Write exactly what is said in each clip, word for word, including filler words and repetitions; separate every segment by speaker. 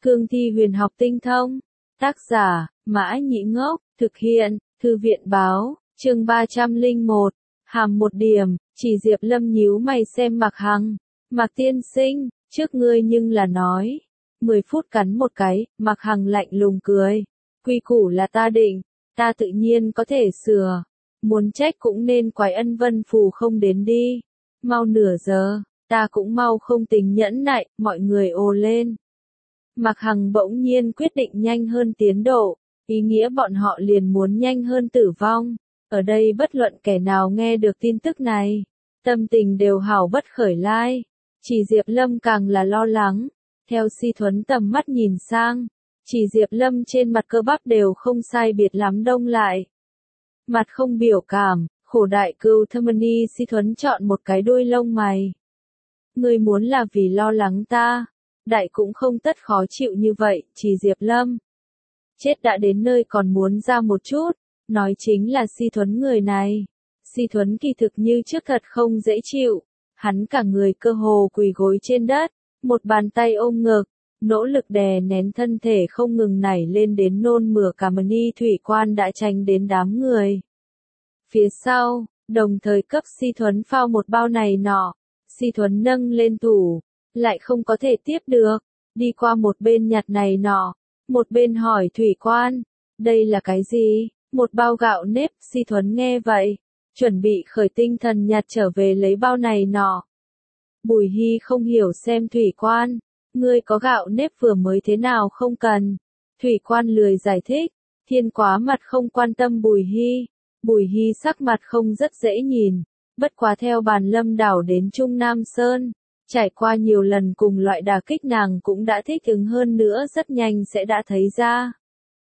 Speaker 1: Cương thi huyền học tinh thông. Tác giả, Mã Nhĩ Ngốc, thực hiện, Thư viện Báo, chương ba trăm lẻ một, hàm một điểm, chỉ Diệp Lâm nhíu mày xem Mạc Hằng. Mạc tiên sinh, trước ngươi nhưng là nói. Mười phút cắn một cái, Mạc Hằng lạnh lùng cười. Quy củ là ta định, ta tự nhiên có thể sửa. Muốn trách cũng nên quái Ân Vân Phù không đến đi. Mau nửa giờ, ta cũng mau không tình nhẫn nại, mọi người ồ lên. Mạc Hằng bỗng nhiên quyết định nhanh hơn tiến độ, ý nghĩa bọn họ liền muốn nhanh hơn tử vong. Ở đây bất luận kẻ nào nghe được tin tức này, tâm tình đều hảo bất khởi lai. Chỉ Diệp Lâm càng là lo lắng, theo Si Thuấn tầm mắt nhìn sang, chỉ Diệp Lâm trên mặt cơ bắp đều không sai biệt lắm đông lại. Mặt không biểu cảm, khổ đại cừu Thâm-ni Si Thuấn chọn một cái đuôi lông mày. Ngươi muốn là vì lo lắng ta, đại cũng không tất khó chịu như vậy, chỉ Diệp Lâm. Chết đã đến nơi còn muốn ra một chút, nói chính là Si Thuấn người này. Si Thuấn kỳ thực như trước thật không dễ chịu, hắn cả người cơ hồ quỳ gối trên đất, một bàn tay ôm ngực, nỗ lực đè nén thân thể không ngừng nảy lên đến nôn mửa cả Mani thủy quan đã tránh đến đám người. Phía sau, đồng thời cấp Si Thuấn phao một bao này nọ, Si Thuấn nâng lên tủ, lại không có thể tiếp được, đi qua một bên nhặt này nọ, một bên hỏi thủy quan, đây là cái gì? Một bao gạo nếp. Si Thuấn nghe vậy, chuẩn bị khởi tinh thần nhặt trở về lấy bao này nọ. Bùi Hy không hiểu xem thủy quan, ngươi có gạo nếp vừa mới thế nào không cần. Thủy quan lười giải thích, thiên quá mặt không quan tâm Bùi Hy. Bùi Hy sắc mặt không rất dễ nhìn, bất quá theo bàn lâm đảo đến Trung Nam Sơn, trải qua nhiều lần cùng loại đả kích nàng cũng đã thích ứng hơn nữa rất nhanh sẽ đã thấy ra.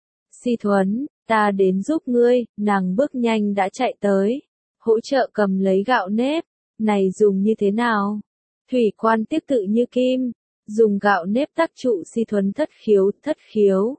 Speaker 1: Si Thuấn, ta đến giúp ngươi, nàng bước nhanh đã chạy tới, hỗ trợ cầm lấy gạo nếp, này dùng như thế nào? Thủy quan tiếc tự như kim, dùng gạo nếp tác trụ Si Thuấn thất khiếu, thất khiếu.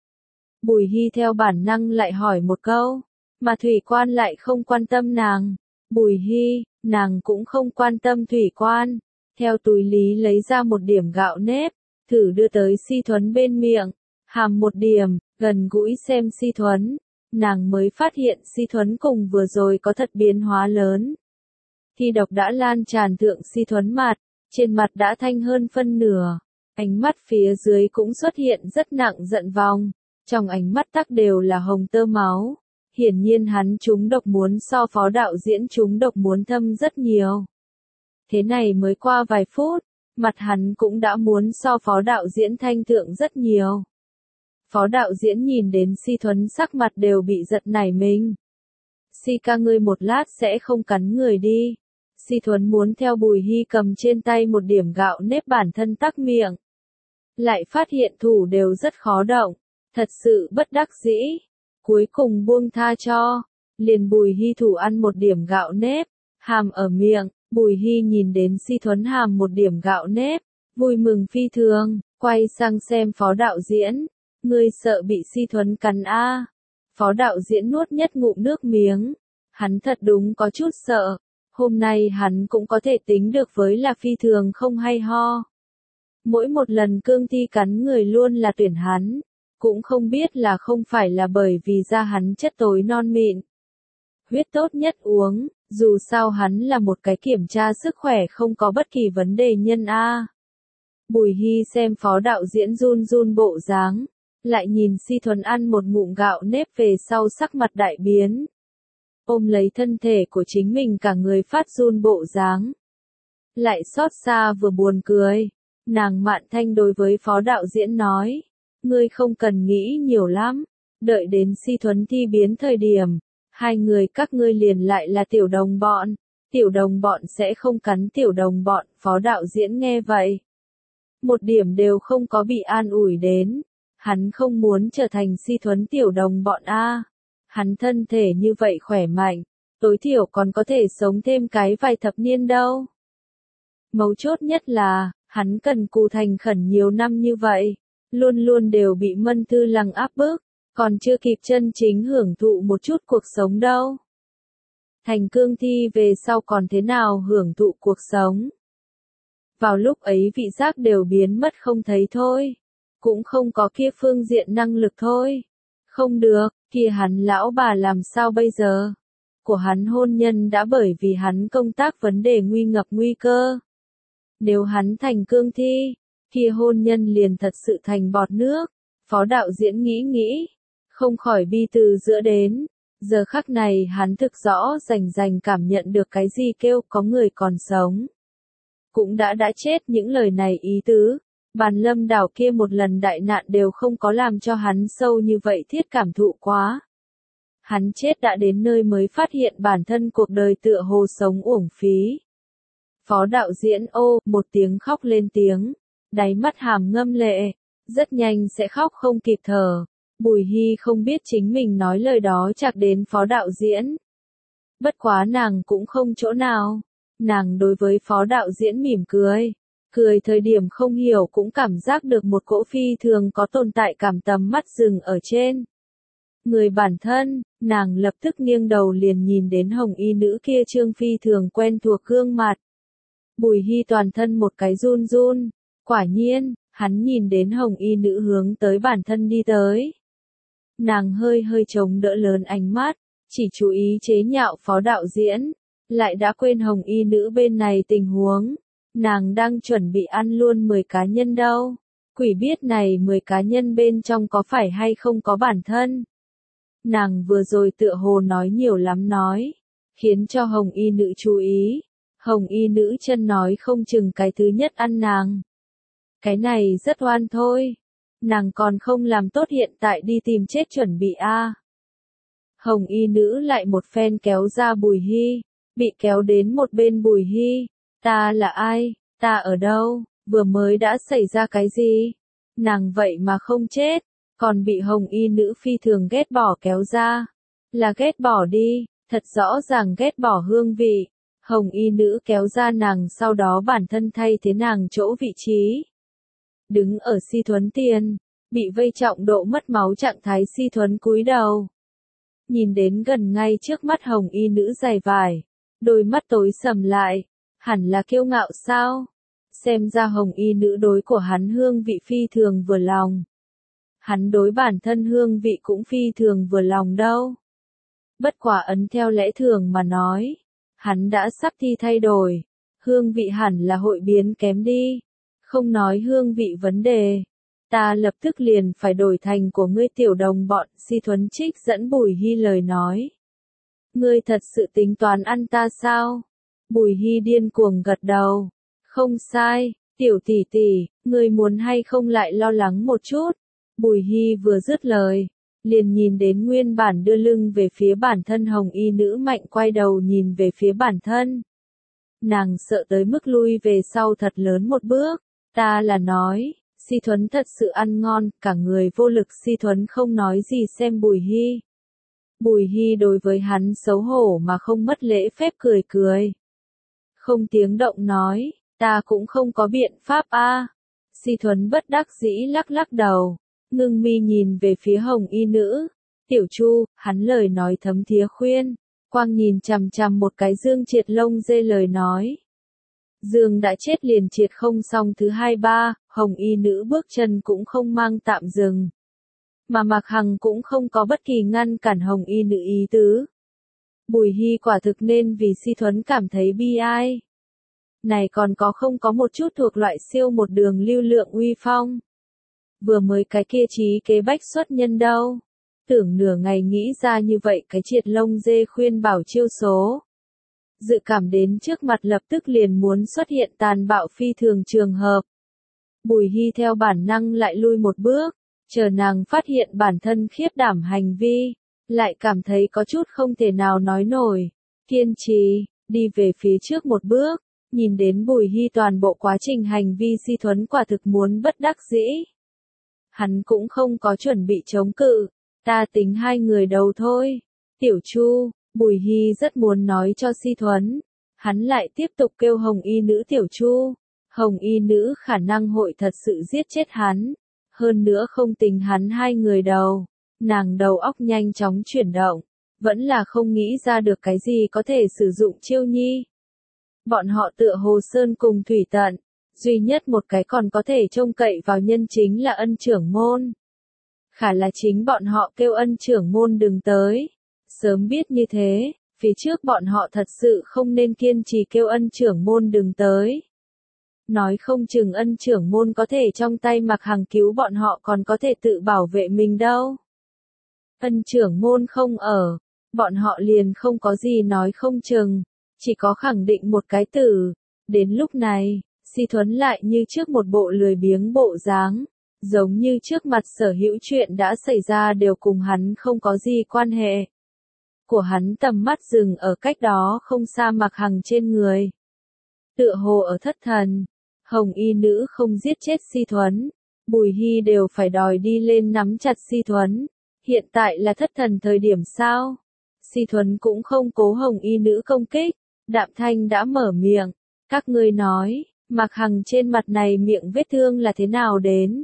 Speaker 1: Bùi Hy theo bản năng lại hỏi một câu, mà thủy quan lại không quan tâm nàng. Bùi Hy, nàng cũng không quan tâm thủy quan, theo túi lý lấy ra một điểm gạo nếp, thử đưa tới Si Thuấn bên miệng, hàm một điểm, gần gũi xem Si Thuấn, nàng mới phát hiện Si Thuấn cùng vừa rồi có thật biến hóa lớn. Thi độc đã lan tràn thượng Si Thuấn mặt, trên mặt đã thanh hơn phân nửa, ánh mắt phía dưới cũng xuất hiện rất nặng giận vòng, trong ánh mắt tắc đều là hồng tơ máu. Hiển nhiên hắn trúng độc muốn so phó đạo diễn trúng độc muốn thâm rất nhiều. Thế này mới qua vài phút, mặt hắn cũng đã muốn so phó đạo diễn thanh thượng rất nhiều. Phó đạo diễn nhìn đến Si Thuấn sắc mặt đều bị giật nảy mình. Si ca ngươi một lát sẽ không cắn người đi. Si Thuấn muốn theo Bùi Hy cầm trên tay một điểm gạo nếp bản thân tắc miệng. Lại phát hiện thủ đều rất khó động, thật sự bất đắc dĩ. Cuối cùng buông tha cho, liền Bùi Hy thủ ăn một điểm gạo nếp, hàm ở miệng. Bùi Hy nhìn đến Si Thuấn hàm một điểm gạo nếp, vui mừng phi thường, quay sang xem phó đạo diễn, ngươi sợ bị Si Thuấn cắn a? À? Phó đạo diễn nuốt nhất ngụm nước miếng, hắn thật đúng có chút sợ, hôm nay hắn cũng có thể tính được với là phi thường không hay ho. Mỗi một lần cương thi cắn người luôn là tuyển hắn, cũng không biết là không phải là bởi vì da hắn chất tối non mịn. Huyết tốt nhất uống, dù sao hắn là một cái kiểm tra sức khỏe không có bất kỳ vấn đề nhân a. Bùi Hy xem phó đạo diễn run run bộ dáng, lại nhìn Si Thuấn ăn một ngụm gạo nếp về sau sắc mặt đại biến. Ôm lấy thân thể của chính mình cả người phát run bộ dáng. Lại xót xa vừa buồn cười, nàng Mạn Thanh đối với phó đạo diễn nói, ngươi không cần nghĩ nhiều lắm, đợi đến Si Thuấn thi biến thời điểm, hai người các ngươi liền lại là tiểu đồng bọn, tiểu đồng bọn sẽ không cắn tiểu đồng bọn. Phó đạo diễn nghe vậy, một điểm đều không có bị an ủi đến, hắn không muốn trở thành Si Thuấn tiểu đồng bọn a. Hắn thân thể như vậy khỏe mạnh, tối thiểu còn có thể sống thêm cái vài thập niên đâu. Mấu chốt nhất là, hắn cần cù thành khẩn nhiều năm như vậy, luôn luôn đều bị Mân Thư Lăng áp bức, còn chưa kịp chân chính hưởng thụ một chút cuộc sống đâu. Thành cương thi về sau còn thế nào hưởng thụ cuộc sống. Vào lúc ấy vị giác đều biến mất không thấy thôi. cũng không có kia phương diện năng lực thôi. Không được, kia hắn lão bà làm sao bây giờ? Của hắn hôn nhân đã bởi vì hắn công tác vấn đề nguy ngập nguy cơ. Nếu hắn thành cương thi, kia hôn nhân liền thật sự thành bọt nước. Phó đạo diễn nghĩ nghĩ, không khỏi bi từ giữa đến. Giờ khắc này hắn thực rõ rành rành cảm nhận được cái gì kêu có người còn sống. Cũng đã đã chết những lời này ý tứ. Bàn Lâm đảo kia một lần đại nạn đều không có làm cho hắn sâu như vậy thiết cảm thụ quá. Hắn chết đã đến nơi mới phát hiện bản thân cuộc đời tựa hồ sống uổng phí. Phó đạo diễn ô, một tiếng khóc lên tiếng, đáy mắt hàm ngâm lệ, rất nhanh sẽ khóc không kịp thở. Bùi Hy không biết chính mình nói lời đó chạc đến phó đạo diễn. Bất quá nàng cũng không chỗ nào. Nàng đối với phó đạo diễn mỉm cười. Cười thời điểm không hiểu cũng cảm giác được một cỗ phi thường có tồn tại cảm tầm mắt dừng ở trên. Người bản thân, nàng lập tức nghiêng đầu liền nhìn đến hồng y nữ kia trương phi thường quen thuộc gương mặt. Bùi Hy toàn thân một cái run run. Quả nhiên, hắn nhìn đến hồng y nữ hướng tới bản thân đi tới. Nàng hơi hơi chống đỡ lớn ánh mắt, chỉ chú ý chế nhạo phó đạo diễn, lại đã quên hồng y nữ bên này tình huống. Nàng đang chuẩn bị ăn luôn mười cá nhân đâu. Quỷ biết này mười cá nhân bên trong có phải hay không có bản thân. Nàng vừa rồi tựa hồ nói nhiều lắm nói, khiến cho hồng y nữ chú ý. Hồng y nữ chân nói không chừng cái thứ nhất ăn nàng. Cái này rất oan thôi. Nàng còn không làm tốt hiện tại đi tìm chết chuẩn bị a. À. Hồng y nữ lại một phen kéo ra Bùi Hy, bị kéo đến một bên Bùi Hy. Ta là ai? Ta ở đâu? Vừa mới đã xảy ra cái gì? Nàng vậy mà không chết, còn bị hồng y nữ phi thường ghét bỏ kéo ra. Là ghét bỏ đi, thật rõ ràng ghét bỏ hương vị. Hồng y nữ kéo ra nàng sau đó bản thân thay thế nàng chỗ vị trí. Đứng ở Si Thuấn tiền, bị vây trọng độ mất máu trạng thái Si Thuấn cúi đầu. Nhìn đến gần ngay trước mắt hồng y nữ dày vải, đôi mắt tối sầm lại, hẳn là kiêu ngạo sao? Xem ra hồng y nữ đối của hắn hương vị phi thường vừa lòng. Hắn đối bản thân hương vị cũng phi thường vừa lòng đâu. Bất quả ấn theo lẽ thường mà nói, hắn đã sắp thi thay đổi, hương vị hẳn là hội biến kém đi. Không nói hương vị vấn đề, ta lập tức liền phải đổi thành của ngươi tiểu đồng bọn. Si Thuấn trích dẫn Bùi Hy lời nói. Ngươi thật sự tính toán ăn ta sao? Bùi Hy điên cuồng gật đầu. Không sai, tiểu tỷ tỷ, ngươi muốn hay không lại lo lắng một chút. Bùi Hy vừa dứt lời, liền nhìn đến nguyên bản đưa lưng về phía bản thân hồng y nữ mạnh quay đầu nhìn về phía bản thân. Nàng sợ tới mức lui về sau thật lớn một bước. Ta là nói, Si Thuấn thật sự ăn ngon, cả người vô lực. Si Thuấn không nói gì xem Bùi Hy. Bùi Hy đối với hắn xấu hổ mà không mất lễ phép cười cười. Không tiếng động nói, ta cũng không có biện pháp a. À. Si Thuấn bất đắc dĩ lắc lắc đầu, ngưng mi nhìn về phía hồng y nữ. Tiểu Chu, hắn lời nói thấm thía khuyên, quang nhìn chằm chằm một cái dương triệt lông dê lời nói. Dương đã chết liền triệt không xong thứ hai ba, hồng y nữ bước chân cũng không mang tạm dừng. Mà Mạc Hằng cũng không có bất kỳ ngăn cản hồng y nữ ý tứ. Bùi Hy quả thực nên vì Si Thuấn cảm thấy bi ai. Này còn có không có một chút thuộc loại siêu một đường lưu lượng uy phong. Vừa mới cái kia trí kế bách xuất nhân đâu. Tưởng nửa ngày nghĩ ra như vậy cái triệt lông dê khuyên bảo chiêu số. Dự cảm đến trước mặt lập tức liền muốn xuất hiện tàn bạo phi thường trường hợp. Bùi Hy theo bản năng lại lui một bước, chờ nàng phát hiện bản thân khiếp đảm hành vi, lại cảm thấy có chút không thể nào nói nổi. Kiên trì, đi về phía trước một bước, nhìn đến Bùi Hy toàn bộ quá trình hành vi Si Thuấn quả thực muốn bất đắc dĩ. Hắn cũng không có chuẩn bị chống cự, ta tính hai người đầu thôi. Tiểu Chu, Bùi Hy rất muốn nói cho Si Thuấn, hắn lại tiếp tục kêu hồng y nữ Tiểu Chu. Hồng y nữ khả năng hội thật sự giết chết hắn, hơn nữa không tính hắn hai người đầu. Nàng đầu óc nhanh chóng chuyển động, vẫn là không nghĩ ra được cái gì có thể sử dụng chiêu nhi. Bọn họ tựa hồ sơn cùng thủy tận, duy nhất một cái còn có thể trông cậy vào nhân chính là ân trưởng môn. Khả là chính bọn họ kêu ân trưởng môn đừng tới. Sớm biết như thế, phía trước bọn họ thật sự không nên kiên trì kêu ân trưởng môn đừng tới. Nói không chừng ân trưởng môn có thể trong tay Mạc Hằng cứu bọn họ còn có thể tự bảo vệ mình đâu. Ân trưởng môn không ở, bọn họ liền không có gì nói không chừng, chỉ có khẳng định một cái từ. Đến lúc này, Si Thuấn lại như trước một bộ lười biếng bộ dáng, giống như trước mặt sở hữu chuyện đã xảy ra đều cùng hắn không có gì quan hệ. Của hắn tầm mắt dừng ở cách đó không xa Mạc Hằng trên người. Tựa hồ ở thất thần, Hồng Y nữ không giết chết Si Thuấn, Bùi Hy đều phải đòi đi lên nắm chặt Si Thuấn. Hiện tại là thất thần thời điểm sao? Si Thuấn cũng không cố Hồng Y nữ công kích, Đạm Thanh đã mở miệng, các ngươi nói, Mạc Hằng trên mặt này miệng vết thương là thế nào đến?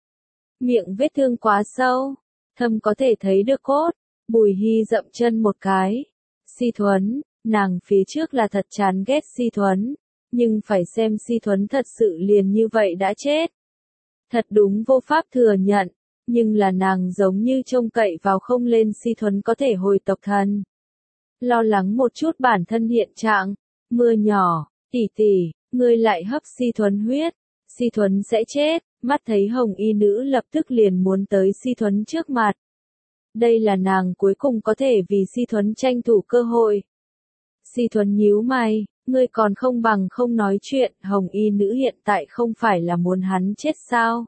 Speaker 1: Miệng vết thương quá sâu, thâm có thể thấy được cốt. Bùi Hy dậm chân một cái. Si Thuấn, nàng phía trước là thật chán ghét Si Thuấn, nhưng phải xem Si Thuấn thật sự liền như vậy đã chết. Thật đúng vô pháp thừa nhận, nhưng là nàng giống như trông cậy vào không lên Si Thuấn có thể hồi tộc thần. Lo lắng một chút bản thân hiện trạng, mưa nhỏ, tỷ tỷ, ngươi lại hấp Si Thuấn huyết, Si Thuấn sẽ chết. Mắt thấy Hồng Y nữ lập tức liền muốn tới Si Thuấn trước mặt. Đây là nàng cuối cùng có thể vì Si Thuấn tranh thủ cơ hội. Si Thuấn nhíu mày, ngươi còn không bằng không nói chuyện, Hồng Y nữ hiện tại không phải là muốn hắn chết sao?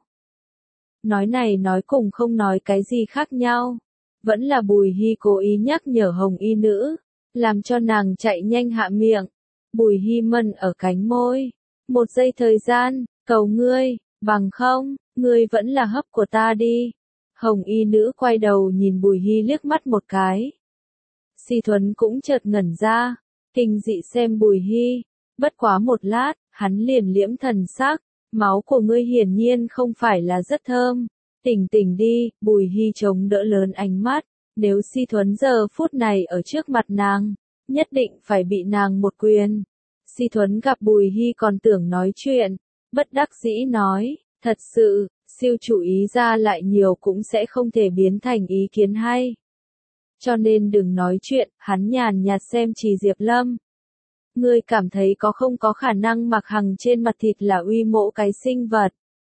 Speaker 1: Nói này nói cùng không nói cái gì khác nhau. Vẫn là Bùi Hy cố ý nhắc nhở Hồng Y nữ, làm cho nàng chạy nhanh hạ miệng. Bùi Hy mân ở cánh môi. Một giây thời gian, cầu ngươi, bằng không, ngươi vẫn là hấp của ta đi. Hồng Y nữ quay đầu nhìn Bùi Hy liếc mắt một cái. Si Thuấn cũng chợt ngẩn ra, kinh dị xem Bùi Hy. Bất quá một lát, hắn liền liễm thần sắc, máu của ngươi hiển nhiên không phải là rất thơm. Tỉnh tỉnh đi, Bùi Hy chống đỡ lớn ánh mắt, nếu Si Thuấn giờ phút này ở trước mặt nàng, nhất định phải bị nàng một quyền. Si Thuấn gặp Bùi Hy còn tưởng nói chuyện, bất đắc dĩ nói, thật sự, siêu chủ ý ra lại nhiều cũng sẽ không thể biến thành ý kiến hay. Cho nên đừng nói chuyện, hắn nhàn nhạt xem Trì Diệp Lâm. Ngươi cảm thấy có không có khả năng Mạc Hằng trên mặt thịt là uy mộ cái sinh vật.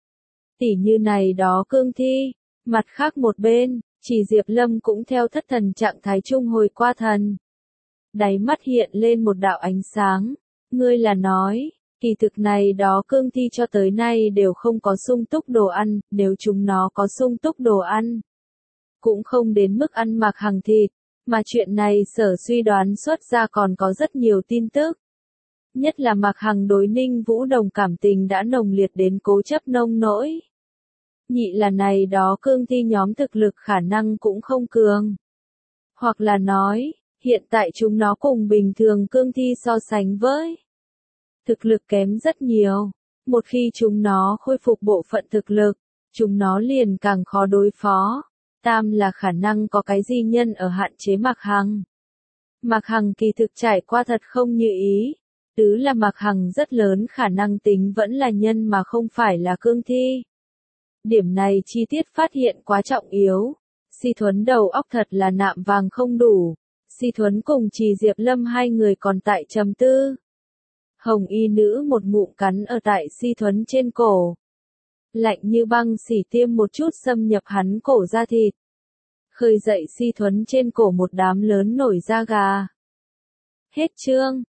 Speaker 1: Tỉ như này đó cương thi, mặt khác một bên, Trì Diệp Lâm cũng theo thất thần trạng thái trung hồi qua thần. Đáy mắt hiện lên một đạo ánh sáng, ngươi là nói, kỳ thực này đó cương thi cho tới nay đều không có sung túc đồ ăn, nếu chúng nó có sung túc đồ ăn, cũng không đến mức ăn Mạc Hằng thịt, mà chuyện này sở suy đoán xuất ra còn có rất nhiều tin tức. Nhất là Mạc Hằng đối Ninh Vũ Đồng cảm tình đã nồng liệt đến cố chấp nông nỗi. Nhị là này đó cương thi nhóm thực lực khả năng cũng không cường. Hoặc là nói, hiện tại chúng nó cùng bình thường cương thi so sánh với thực lực kém rất nhiều. Một khi chúng nó khôi phục bộ phận thực lực, chúng nó liền càng khó đối phó. Tam là khả năng có cái gì nhân ở hạn chế Mạc Hằng. Mạc Hằng kỳ thực trải qua thật không như ý. Tứ là Mạc Hằng rất lớn khả năng tính vẫn là nhân mà không phải là cương thi. Điểm này chi tiết phát hiện quá trọng yếu. Si Thuấn đầu óc thật là nạm vàng không đủ. Si Thuấn cùng Trì Diệp Lâm hai người còn tại trầm tư. Hồng Y nữ một ngụm cắn ở tại Si Thuấn trên cổ. Lạnh như băng xỉ tiêm một chút xâm nhập hắn cổ da thịt. Khơi dậy Si Thuấn trên cổ một đám lớn nổi da gà. Hết chương.